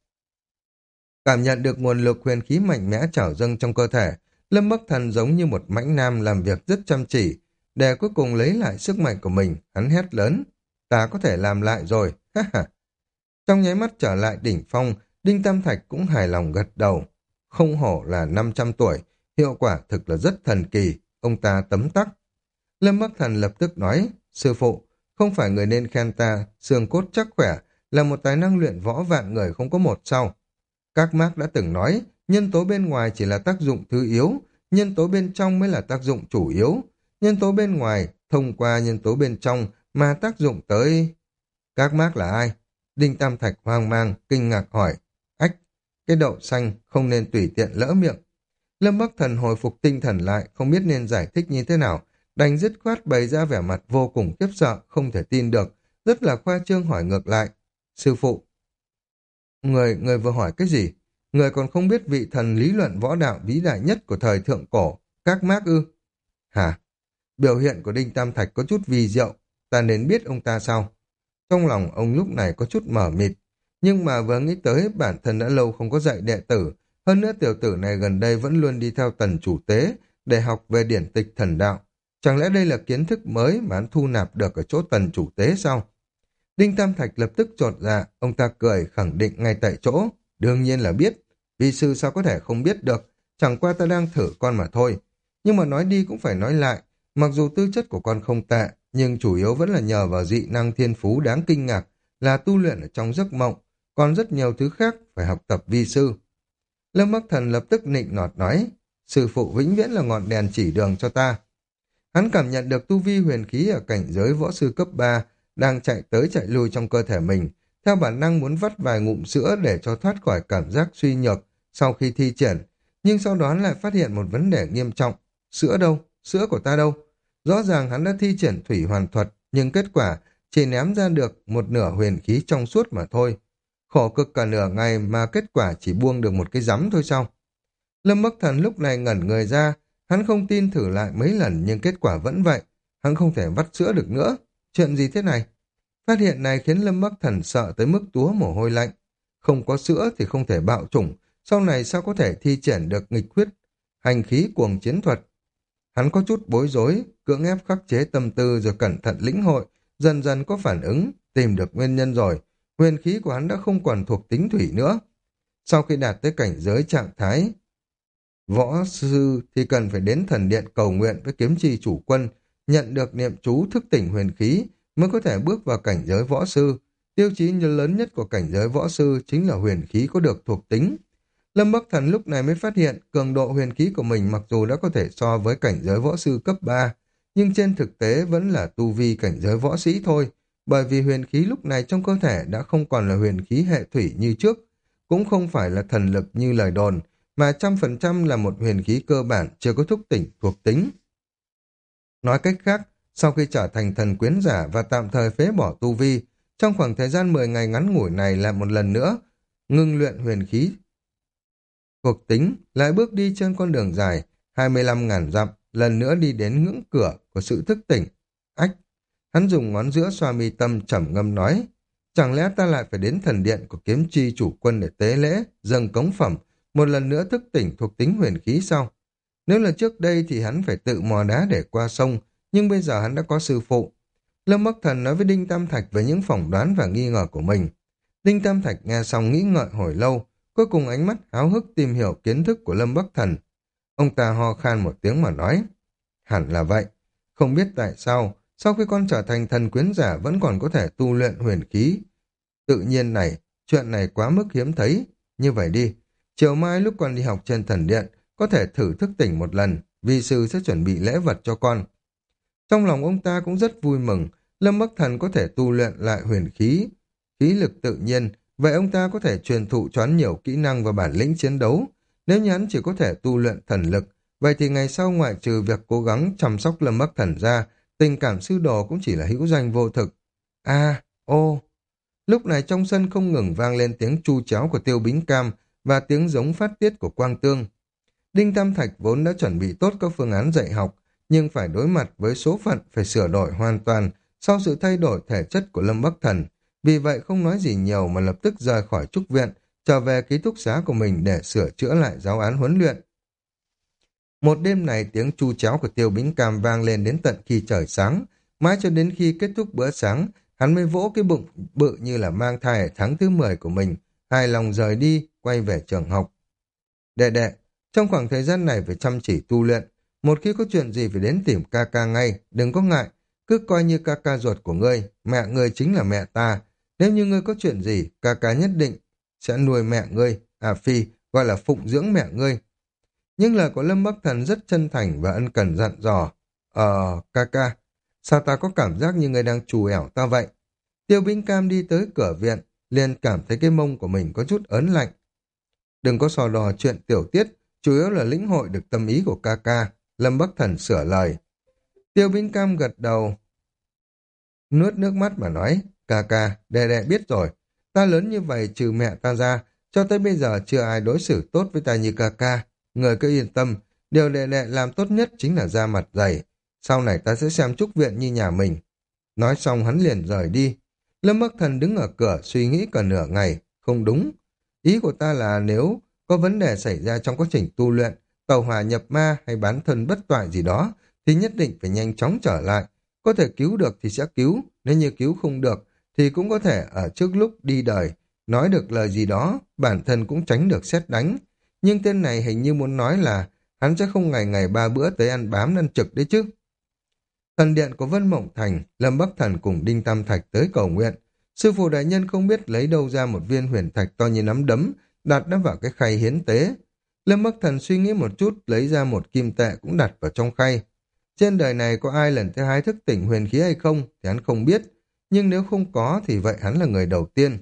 Cảm nhận được nguồn lực huyền khí mạnh mẽ trào dâng trong cơ thể, Lâm Bắc Thần giống như một mãnh nam làm việc rất chăm chỉ. Để cuối cùng lấy lại sức mạnh của mình, hắn hét lớn, ta có thể làm lại rồi, ha ha. Trong nháy mắt trở lại đỉnh phong, Đinh Tam Thạch cũng hài lòng gật đầu. Không hổ là năm trăm tuổi, hiệu quả thực là rất thần kỳ, ông ta tấm tắc. Lâm Bắc Thần lập tức nói, sư phụ, không phải người nên khen ta, xương cốt chắc khỏe, là một tài năng luyện võ vạn người không có một sau. Các Mác đã từng nói, nhân tố bên ngoài chỉ là tác dụng thứ yếu, nhân tố bên trong mới là tác dụng chủ yếu. Nhân tố bên ngoài, thông qua nhân tố bên trong mà tác dụng tới... Các mác là ai? Đinh Tam Thạch hoang mang, kinh ngạc hỏi. Ách, cái đậu xanh không nên tùy tiện lỡ miệng. Lâm Bắc Thần hồi phục tinh thần lại, không biết nên giải thích như thế nào, đành dứt khoát bày ra vẻ mặt vô cùng khiếp sợ, không thể tin được, rất là khoa trương hỏi ngược lại. Sư phụ, người, người vừa hỏi cái gì? Người còn không biết vị thần lý luận võ đạo vĩ đại nhất của thời thượng cổ, các mác ư? Hả? Biểu hiện của Đinh Tam Thạch có chút vi diệu, ta nên biết ông ta sao? Trong lòng ông lúc này có chút mờ mịt, nhưng mà vừa nghĩ tới bản thân đã lâu không có dạy đệ tử, hơn nữa tiểu tử này gần đây vẫn luôn đi theo tần chủ tế để học về điển tịch thần đạo. Chẳng lẽ đây là kiến thức mới mà hắn thu nạp được ở chỗ tần chủ tế sao? Đinh Tam Thạch lập tức chột dạ, ông ta cười khẳng định ngay tại chỗ. Đương nhiên là biết, vi sư sao có thể không biết được, chẳng qua ta đang thử con mà thôi. Nhưng mà nói đi cũng phải nói lại, mặc dù tư chất của con không tệ, nhưng chủ yếu vẫn là nhờ vào dị năng thiên phú đáng kinh ngạc, là tu luyện ở trong giấc mộng, còn rất nhiều thứ khác phải học tập vi sư. Lâm Bắc Thần lập tức nịnh nọt nói, sư phụ vĩnh viễn là ngọn đèn chỉ đường cho ta. Hắn cảm nhận được tu vi huyền khí ở cảnh giới võ sư cấp ba đang chạy tới chạy lui trong cơ thể mình, theo bản năng muốn vắt vài ngụm sữa để cho thoát khỏi cảm giác suy nhược sau khi thi triển, nhưng sau đó lại phát hiện một vấn đề nghiêm trọng. Sữa đâu? Sữa của ta đâu? Rõ ràng hắn đã thi triển thủy hoàn thuật, nhưng kết quả chỉ ném ra được một nửa huyền khí trong suốt mà thôi. Khổ cực cả nửa ngày mà kết quả chỉ buông được một cái rắm thôi sao? Lâm Bắc Thần lúc này ngẩn người ra, hắn không tin thử lại mấy lần nhưng kết quả vẫn vậy. Hắn không thể vắt sữa được nữa. Chuyện gì thế này? Phát hiện này khiến Lâm Bắc Thần sợ tới mức túa mồ hôi lạnh. Không có sữa thì không thể bạo chủng, sau này sao có thể thi triển được nghịch huyết, hành khí cuồng chiến thuật. Hắn có chút bối rối, cưỡng ép khắc chế tâm tư rồi cẩn thận lĩnh hội, dần dần có phản ứng, tìm được nguyên nhân rồi. Huyền khí của hắn đã không còn thuộc tính thủy nữa. Sau khi đạt tới cảnh giới trạng thái võ sư thì cần phải đến thần điện cầu nguyện với kiếm chi chủ quân, nhận được niệm chú thức tỉnh huyền khí mới có thể bước vào cảnh giới võ sư. Tiêu chí lớn nhất của cảnh giới võ sư chính là huyền khí có được thuộc tính. Lâm Bắc Thần lúc này mới phát hiện cường độ huyền khí của mình mặc dù đã có thể so với cảnh giới võ sư cấp ba, nhưng trên thực tế vẫn là tu vi cảnh giới võ sĩ thôi, bởi vì huyền khí lúc này trong cơ thể đã không còn là huyền khí hệ thủy như trước, cũng không phải là thần lực như lời đồn, mà trăm phần trăm là một huyền khí cơ bản chưa có thức tỉnh thuộc tính. Nói cách khác, sau khi trở thành thần quyến giả và tạm thời phế bỏ tu vi, trong khoảng thời gian mười ngày ngắn ngủi này lại một lần nữa, ngưng luyện huyền khí thuộc tính, lại bước đi trên con đường dài, hai mươi lăm ngàn dặm, lần nữa đi đến ngưỡng cửa của sự thức tỉnh. Ách! Hắn dùng ngón giữa xoa mi tâm trầm ngâm nói, chẳng lẽ ta lại phải đến thần điện của kiếm chi chủ quân để tế lễ, dâng cống phẩm, một lần nữa thức tỉnh thuộc tính huyền khí sao? Nếu là trước đây thì hắn phải tự mò đá để qua sông, nhưng bây giờ hắn đã có sư phụ. Lâm Bắc Thần nói với Đinh Tam Thạch về những phỏng đoán và nghi ngờ của mình. Đinh Tam Thạch nghe xong nghĩ ngợi hồi lâu, cuối cùng ánh mắt háo hức tìm hiểu kiến thức của Lâm Bắc Thần. Ông ta ho khan một tiếng mà nói, hẳn là vậy. Không biết tại sao, sau khi con trở thành thần quyến giả vẫn còn có thể tu luyện huyền khí. Tự nhiên này, chuyện này quá mức hiếm thấy. Như vậy đi, chiều mai lúc con đi học trên thần điện, có thể thử thức tỉnh một lần, vi sư sẽ chuẩn bị lễ vật cho con. Trong lòng ông ta cũng rất vui mừng, Lâm Bắc Thần có thể tu luyện lại huyền khí, khí lực tự nhiên, vậy ông ta có thể truyền thụ cho hắn nhiều kỹ năng và bản lĩnh chiến đấu. Nếu như hắn chỉ có thể tu luyện thần lực, vậy thì ngày sau ngoại trừ việc cố gắng chăm sóc Lâm Bắc Thần ra, tình cảm sư đồ cũng chỉ là hữu danh vô thực. A, ô... Lúc này trong sân không ngừng vang lên tiếng chu chéo của Tiêu Bính Cam và tiếng giống phát tiết của Quang Tương. Đinh Tam Thạch vốn đã chuẩn bị tốt các phương án dạy học, nhưng phải đối mặt với số phận phải sửa đổi hoàn toàn sau sự thay đổi thể chất của Lâm Bắc Thần. Vì vậy không nói gì nhiều mà lập tức rời khỏi trúc viện, trở về ký túc xá của mình để sửa chữa lại giáo án huấn luyện. Một đêm này tiếng chu chéo của Tiêu Bính Cam vang lên đến tận khi trời sáng, mãi cho đến khi kết thúc bữa sáng, hắn mới vỗ cái bụng bự như là mang thai ở tháng thứ mười của mình, hài lòng rời đi, quay về trường học. Đệ đệ, trong khoảng thời gian này phải chăm chỉ tu luyện, một khi có chuyện gì phải đến tìm ca ca ngay, đừng có ngại, cứ coi như ca ca ruột của ngươi, mẹ ngươi chính là mẹ ta, nếu như ngươi có chuyện gì, ca ca nhất định sẽ nuôi mẹ ngươi, à phi, gọi là phụng dưỡng mẹ ngươi. Nhưng lời của Lâm Bắc Thần rất chân thành và ân cần dặn dò, ờ, ca ca, sao ta có cảm giác như ngươi đang trù ẻo ta vậy? Tiêu Bính Cam đi tới cửa viện, liền cảm thấy cái mông của mình có chút ớn lạnh. Đừng có sò đò chuyện tiểu tiết, chủ yếu là lĩnh hội được tâm ý của ca ca. Lâm Bắc Thần sửa lời. Tiêu Bính Cam gật đầu, nuốt nước mắt mà nói, ca ca, đệ đệ biết rồi. Ta lớn như vậy trừ mẹ ta ra, cho tới bây giờ chưa ai đối xử tốt với ta như ca ca. Người cứ yên tâm, điều đệ đệ làm tốt nhất chính là ra mặt dày. Sau này ta sẽ xem trúc viện như nhà mình. Nói xong hắn liền rời đi. Lâm Bắc Thần đứng ở cửa suy nghĩ cả nửa ngày. Không đúng. Ý của ta là nếu có vấn đề xảy ra trong quá trình tu luyện, tàu hỏa nhập ma hay bán thân bất toại gì đó, thì nhất định phải nhanh chóng trở lại. Có thể cứu được thì sẽ cứu, nếu như cứu không được, thì cũng có thể ở trước lúc đi đời, nói được lời gì đó, bản thân cũng tránh được sét đánh. Nhưng tên này hình như muốn nói là hắn sẽ không ngày ngày ba bữa tới ăn bám ăn trực đấy chứ. Thần điện của Vân Mộng Thành, Lâm Bắc Thần cùng Đinh Tam Thạch tới cầu nguyện. Sư phụ đại nhân không biết lấy đâu ra một viên huyền thạch to như nắm đấm, đặt nó vào cái khay hiến tế. Lâm Bắc Thần suy nghĩ một chút, lấy ra một kim tệ cũng đặt vào trong khay. Trên đời này có ai lần thứ hai thức tỉnh huyền khí hay không thì hắn không biết, nhưng nếu không có thì vậy hắn là người đầu tiên.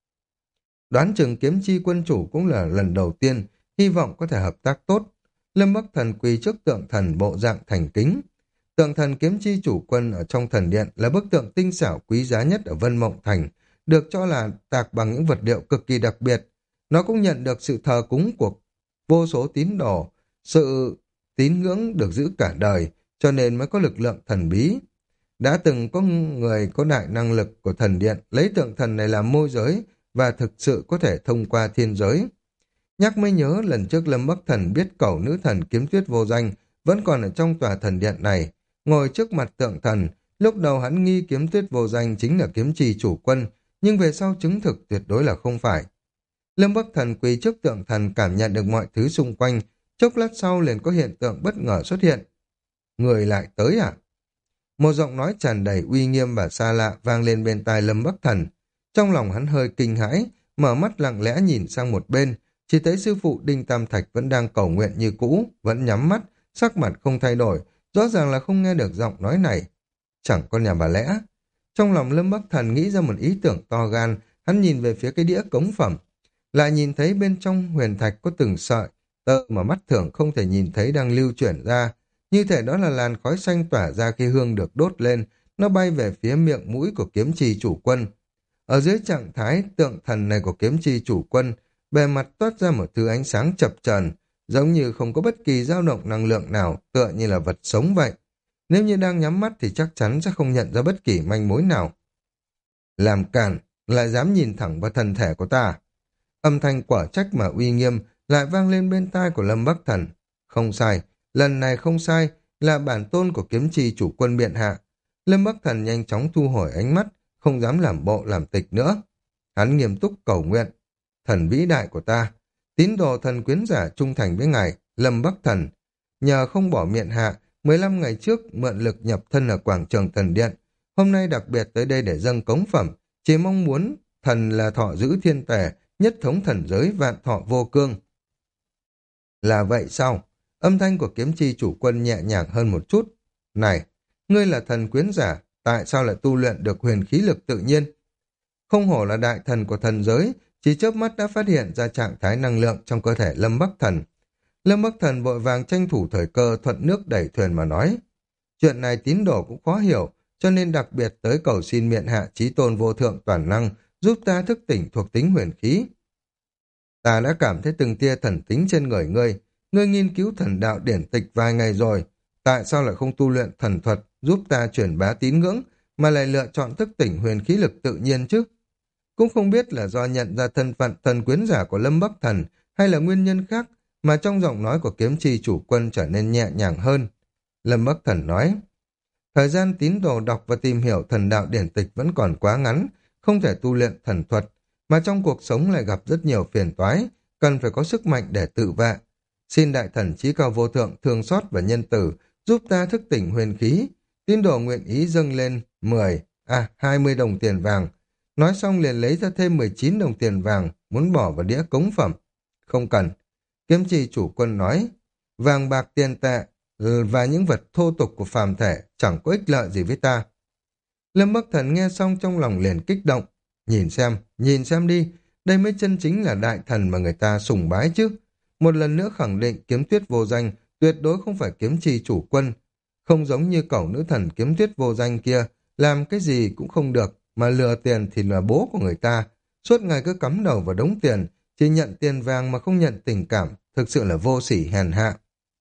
Đoán chừng Kiếm Chi quân chủ cũng là lần đầu tiên, hy vọng có thể hợp tác tốt. Lâm Bắc Thần quỳ trước tượng thần bộ dạng thành kính. Tượng thần Kiếm Chi chủ quân ở trong thần điện là bức tượng tinh xảo quý giá nhất ở Vân Mộng Thành, được cho là tạc bằng những vật liệu cực kỳ đặc biệt. Nó cũng nhận được sự thờ cúng của vô số tín đồ, sự tín ngưỡng được giữ cả đời, cho nên mới có lực lượng thần bí. Đã từng có người có đại năng lực của thần điện lấy tượng thần này làm môi giới và thực sự có thể thông qua thiên giới. Nhắc mới nhớ lần trước Lâm Bắc Thần biết cẩu nữ thần Kiếm Tuyết vô danh vẫn còn ở trong tòa thần điện này, ngồi trước mặt tượng thần. Lúc đầu hắn nghi Kiếm Tuyết vô danh chính là kiếm trì chủ quân, nhưng về sau chứng thực tuyệt đối là không phải. Lâm Bắc Thần quỳ trước tượng thần cảm nhận được mọi thứ xung quanh, chốc lát sau liền có hiện tượng bất ngờ xuất hiện. Người lại tới à? Một giọng nói tràn đầy uy nghiêm và xa lạ vang lên bên tai Lâm Bắc Thần. Trong lòng hắn hơi kinh hãi, mở mắt lặng lẽ nhìn sang một bên, chỉ thấy sư phụ Đinh Tam Thạch vẫn đang cầu nguyện như cũ, vẫn nhắm mắt, sắc mặt không thay đổi, rõ ràng là không nghe được giọng nói này. Chẳng có nhà bà lẽ. Trong lòng Lâm Bắc Thần nghĩ ra một ý tưởng to gan, hắn nhìn về phía cái đĩa cống phẩm, lại nhìn thấy bên trong huyền thạch có từng sợi tơ mà mắt thường không thể nhìn thấy đang lưu chuyển ra, như thể đó là làn khói xanh tỏa ra khi hương được đốt lên, nó bay về phía miệng mũi của kiếm trì chủ quân. Ở dưới trạng thái tượng thần này của kiếm trì chủ quân, bề mặt toát ra một thứ ánh sáng chập chờn, giống như không có bất kỳ dao động năng lượng nào, tựa như là vật sống vậy. Nếu như đang nhắm mắt thì chắc chắn sẽ không nhận ra bất kỳ manh mối nào. Làm cản, lại dám nhìn thẳng vào thân thể của ta. Âm thanh quả trách mà uy nghiêm lại vang lên bên tai của Lâm Bắc Thần. Không sai, lần này không sai, là bản tôn của kiếm trì chủ quân biện hạ. Lâm Bắc Thần nhanh chóng thu hồi ánh mắt, không dám làm bộ làm tịch nữa. Hắn nghiêm túc cầu nguyện. Thần vĩ đại của ta, tín đồ thần quyến giả trung thành với ngài, Lâm Bắc Thần. Nhờ không bỏ miệng hạ, mười lăm ngày trước mượn lực nhập thân ở quảng trường thần điện. Hôm nay đặc biệt tới đây để dâng cống phẩm, chỉ mong muốn thần là thọ giữ thiên tề, nhất thống thần giới vạn thọ vô cương. Là vậy sao? Âm thanh của kiếm chi chủ quân nhẹ nhàng hơn một chút. Này, ngươi là thần quyến giả, tại sao lại tu luyện được huyền khí lực tự nhiên? Không hổ là đại thần của thần giới, chỉ chớp mắt đã phát hiện ra trạng thái năng lượng trong cơ thể Lâm Bắc Thần. Lâm Bắc Thần vội vàng tranh thủ thời cơ thuận nước đẩy thuyền mà nói. Chuyện này tín đồ cũng khó hiểu, cho nên đặc biệt tới cầu xin miện hạ chí tôn vô thượng toàn năng, giúp ta thức tỉnh thuộc tính huyền khí. Ta đã cảm thấy từng tia thần tính trên người ngươi, ngươi nghiên cứu thần đạo điển tịch vài ngày rồi, tại sao lại không tu luyện thần thuật giúp ta truyền bá tín ngưỡng, mà lại lựa chọn thức tỉnh huyền khí lực tự nhiên chứ? Cũng không biết là do nhận ra thân phận thần quyến giả của Lâm Bắc Thần hay là nguyên nhân khác mà trong giọng nói của kiếm trì chủ quân trở nên nhẹ nhàng hơn. Lâm Bắc Thần nói, thời gian tín đồ đọc và tìm hiểu thần đạo điển tịch vẫn còn quá ngắn, không thể tu luyện thần thuật, mà trong cuộc sống lại gặp rất nhiều phiền toái, cần phải có sức mạnh để tự vệ. Xin đại thần chí cao vô thượng thương xót và nhân tử giúp ta thức tỉnh huyền khí. Tín đồ nguyện ý dâng lên mười, à hai mươi đồng tiền vàng. Nói xong liền lấy ra thêm mười chín đồng tiền vàng, muốn bỏ vào đĩa cống phẩm. Không cần. Kiếm trì chủ quân nói, vàng bạc tiền tệ và những vật thô tục của phàm thể chẳng có ích lợi gì với ta. Lâm Bắc Thần nghe xong trong lòng liền kích động. Nhìn xem, nhìn xem đi, đây mới chân chính là đại thần mà người ta sùng bái chứ. Một lần nữa khẳng định Kiếm Tuyết vô danh tuyệt đối không phải kiếm chi chủ quân. Không giống như cẩu nữ thần Kiếm Tuyết vô danh kia, làm cái gì cũng không được, mà lừa tiền thì là bố của người ta. Suốt ngày cứ cắm đầu vào đống tiền, chỉ nhận tiền vàng mà không nhận tình cảm, thực sự là vô sỉ hèn hạ.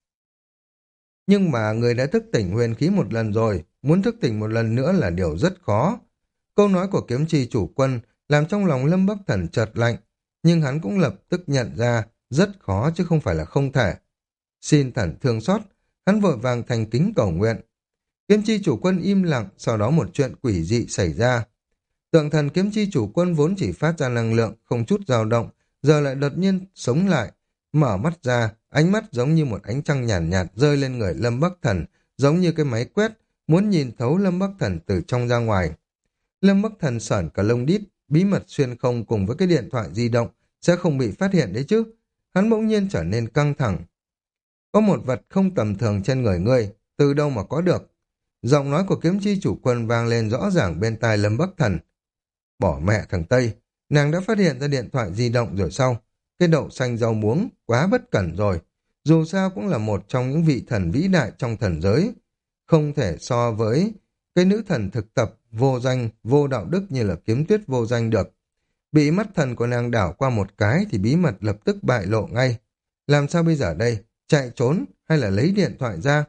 Nhưng mà người đã thức tỉnh huyền khí một lần rồi, muốn thức tỉnh một lần nữa là điều rất khó. Câu nói của kiếm chi chủ quân làm trong lòng Lâm Bắc Thần chợt lạnh, nhưng hắn cũng lập tức nhận ra rất khó chứ không phải là không thể. Xin thần thương xót, hắn vội vàng thành kính cầu nguyện. Kiếm chi chủ quân im lặng, sau đó một chuyện quỷ dị xảy ra. Tượng thần kiếm chi chủ quân vốn chỉ phát ra năng lượng, không chút dao động, giờ lại đột nhiên sống lại, mở mắt ra, ánh mắt giống như một ánh trăng nhàn nhạt, nhạt rơi lên người Lâm Bắc Thần, giống như cái máy quét, muốn nhìn thấu Lâm Bắc Thần từ trong ra ngoài. Lâm Bắc Thần sởn cả lông đít, bí mật xuyên không cùng với cái điện thoại di động sẽ không bị phát hiện đấy chứ. Hắn bỗng nhiên trở nên căng thẳng. Có một vật không tầm thường trên người ngươi, từ đâu mà có được? Giọng nói của kiếm chi chủ quân vang lên rõ ràng bên tai Lâm Bắc Thần. Bỏ mẹ thằng Tây, nàng đã phát hiện ra điện thoại di động rồi sao? Cái đậu xanh rau muống, quá bất cẩn rồi. Dù sao cũng là một trong những vị thần vĩ đại trong thần giới. Không thể so với cái nữ thần thực tập vô danh, vô đạo đức như là kiếm tuyết vô danh được. Bị mắt thần của nàng đảo qua một cái thì bí mật lập tức bại lộ ngay. Làm sao bây giờ đây? Chạy trốn hay là lấy điện thoại ra?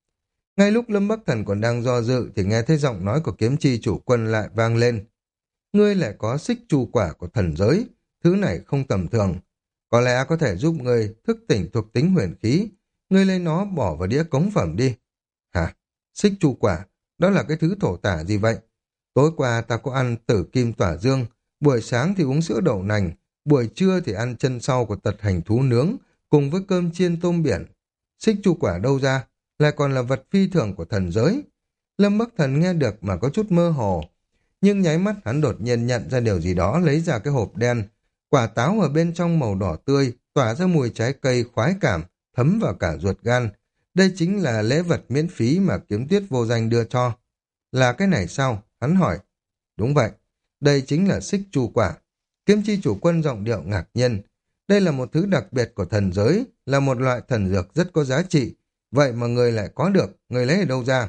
Ngay lúc Lâm Bắc Thần còn đang do dự thì nghe thấy giọng nói của kiếm chi chủ quân lại vang lên. Ngươi lại có xích chu quả của thần giới, thứ này không tầm thường. Có lẽ có thể giúp ngươi thức tỉnh thuộc tính huyền khí, ngươi lấy nó bỏ vào đĩa cống phẩm đi. Hả? Xích chu quả? Đó là cái thứ thổ tả gì vậy? Tối qua ta có ăn tử kim tỏa dương, buổi sáng thì uống sữa đậu nành, buổi trưa thì ăn chân sau của tật hành thú nướng, cùng với cơm chiên tôm biển. Xích chu quả đâu ra? Lại còn là vật phi thường của thần giới. Lâm Bắc Thần nghe được mà có chút mơ hồ. Nhưng nháy mắt hắn đột nhiên nhận ra điều gì đó, lấy ra cái hộp đen. Quả táo ở bên trong màu đỏ tươi, tỏa ra mùi trái cây khoái cảm, thấm vào cả ruột gan. Đây chính là lễ vật miễn phí mà kiếm tuyết vô danh đưa cho. Là cái này sao? Hắn hỏi. Đúng vậy, đây chính là xích chu quả. Kiếm chi chủ quân giọng điệu ngạc nhiên. Đây là một thứ đặc biệt của thần giới, là một loại thần dược rất có giá trị. Vậy mà người lại có được, người lấy ở đâu ra?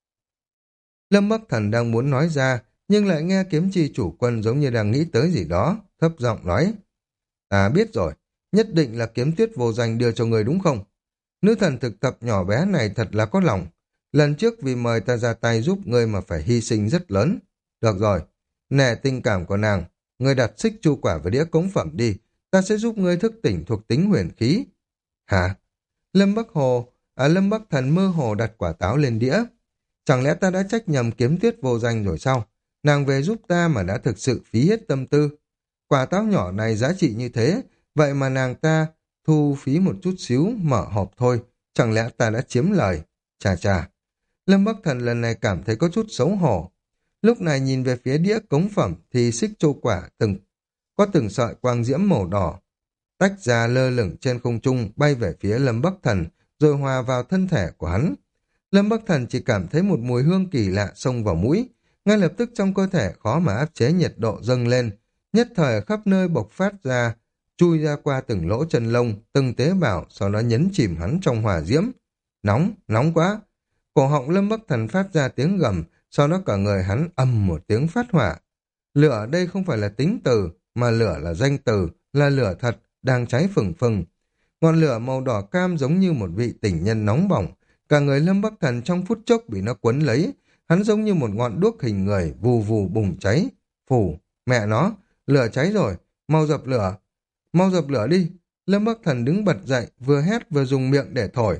Lâm Bắc Thần đang muốn nói ra, nhưng lại nghe kiếm chi chủ quân giống như đang nghĩ tới gì đó, thấp giọng nói. À biết rồi, nhất định là kiếm tuyết vô danh đưa cho người đúng không? Nữ thần thực tập nhỏ bé này thật là có lòng. Lần trước vì mời ta ra tay giúp ngươi mà phải hy sinh rất lớn. Được rồi, nể tình cảm của nàng, ngươi đặt xích chu quả vào đĩa cống phẩm đi, ta sẽ giúp ngươi thức tỉnh thuộc tính huyền khí. Hả? Lâm Bắc Hồ, à Lâm Bắc Thần mơ hồ đặt quả táo lên đĩa. Chẳng lẽ ta đã trách nhầm kiếm tuyết vô danh rồi sao? Nàng về giúp ta mà đã thực sự phí hết tâm tư. Quả táo nhỏ này giá trị như thế, vậy mà nàng ta thu phí một chút xíu, mở hộp thôi. Chẳng lẽ ta đã chiếm lời? Chà chà. Lâm Bắc Thần lần này cảm thấy có chút xấu hổ. Lúc này nhìn về phía đĩa cống phẩm thì xích châu quả từng có từng sợi quang diễm màu đỏ tách ra lơ lửng trên không trung bay về phía Lâm Bắc Thần rồi hòa vào thân thể của hắn. Lâm Bắc Thần chỉ cảm thấy một mùi hương kỳ lạ xông vào mũi, ngay lập tức trong cơ thể khó mà áp chế nhiệt độ dâng lên, nhất thời khắp nơi bộc phát ra, chui ra qua từng lỗ chân lông, từng tế bào, sau đó nhấn chìm hắn trong hỏa diễm. Nóng, nóng quá! Cổ họng Lâm Bắc Thần phát ra tiếng gầm, sau đó cả người hắn ầm một tiếng phát hỏa. Lửa ở đây không phải là tính từ, mà lửa là danh từ, là lửa thật, đang cháy phừng phừng. Ngọn lửa màu đỏ cam giống như một vị tình nhân nóng bỏng, cả người Lâm Bắc Thần trong phút chốc bị nó quấn lấy, hắn giống như một ngọn đuốc hình người vù vù bùng cháy. Phù, mẹ nó, lửa cháy rồi, mau dập lửa, mau dập lửa đi. Lâm Bắc Thần đứng bật dậy, vừa hét vừa dùng miệng để thổi.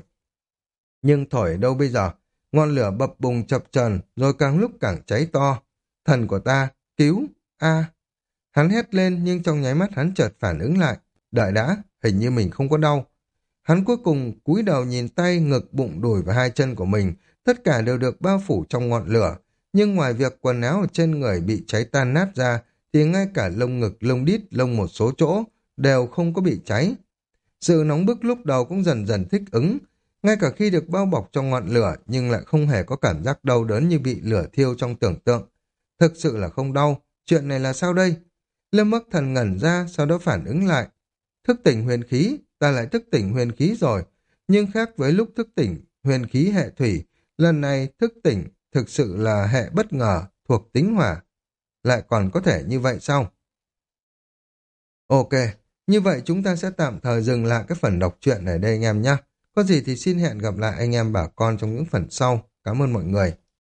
Nhưng thổi đâu bây giờ, ngọn lửa bập bùng chập chờn rồi càng lúc càng cháy to. Thần của ta, cứu, a Hắn hét lên nhưng trong nháy mắt hắn chợt phản ứng lại. Đợi đã, hình như mình không có đau. Hắn cuối cùng cúi đầu nhìn tay, ngực, bụng, đùi và hai chân của mình, tất cả đều được bao phủ trong ngọn lửa. Nhưng ngoài việc quần áo ở trên người bị cháy tan nát ra, thì ngay cả lông ngực, lông đít, lông một số chỗ đều không có bị cháy. Sự nóng bức lúc đầu cũng dần dần thích ứng. Ngay cả khi được bao bọc trong ngọn lửa nhưng lại không hề có cảm giác đau đớn như bị lửa thiêu trong tưởng tượng. Thực sự là không đau, chuyện này là sao đây? Lâm Bắc Thần ngẩn ra, sau đó phản ứng lại. Thức tỉnh huyền khí, ta lại thức tỉnh huyền khí rồi. Nhưng khác với lúc thức tỉnh huyền khí hệ thủy, lần này thức tỉnh thực sự là hệ bất ngờ, thuộc tính hỏa. Lại còn có thể như vậy sao? Ok, như vậy chúng ta sẽ tạm thời dừng lại cái phần đọc truyện ở đây anh em nhé. Có gì thì xin hẹn gặp lại anh em bà con trong những phần sau. Cảm ơn mọi người.